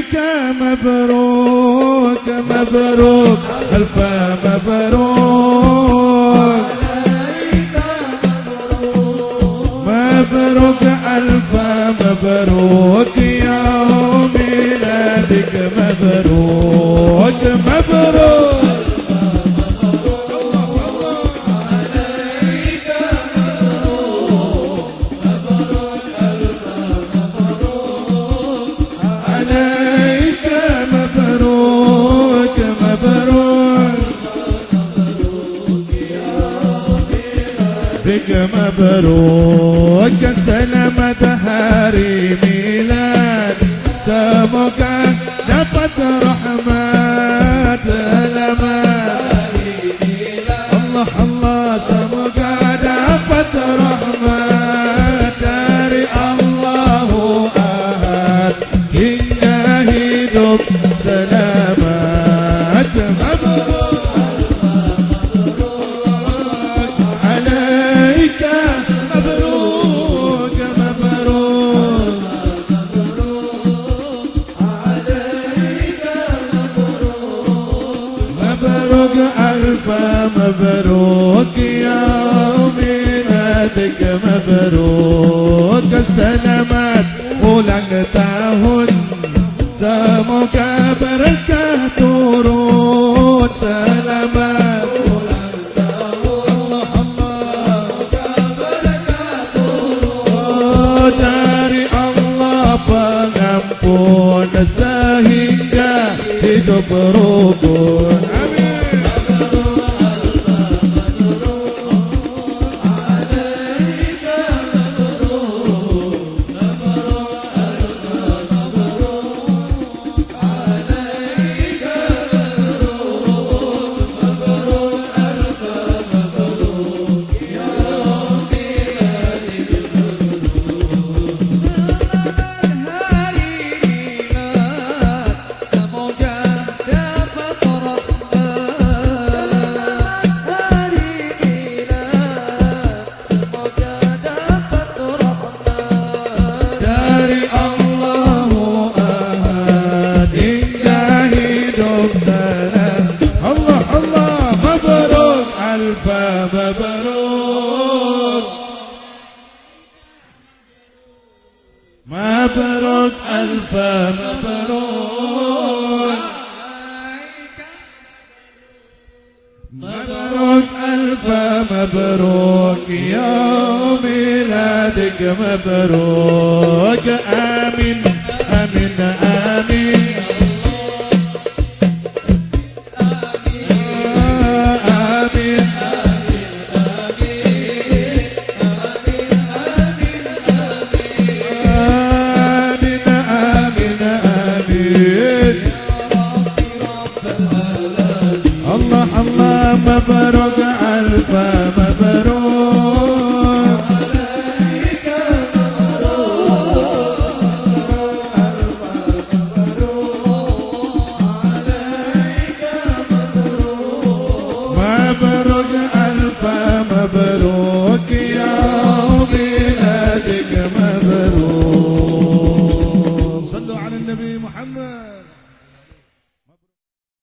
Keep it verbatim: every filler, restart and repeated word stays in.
عليك مبروك مبروك ألف مبروك مبروك ألف مبروك يوم ميلادك مبروك مبروك مبروك سلامة هاري ميلاد سمك دفت رحمات سلامات الله الله سمك دفت رحمات داري الله أحد إنه هدوك سلامات مبروك مبروك يوم ميلادك مبروك السلامات ulang tahun semoga berkah turun selamat ulang tahun Allah Allah semoga berkah turun dari Allah pengampun sehingga hidup rukun amin. مبروك ألف مبروك مبروك ألف مبروك يوم ميلادك مبروك آمين آمين آمين مبروك ألف مبروك عليك مبروك ألف مبروك عليك مبروك مبروك ألف مبروك يوم ميلادك مبروك صلوا على النبي محمد.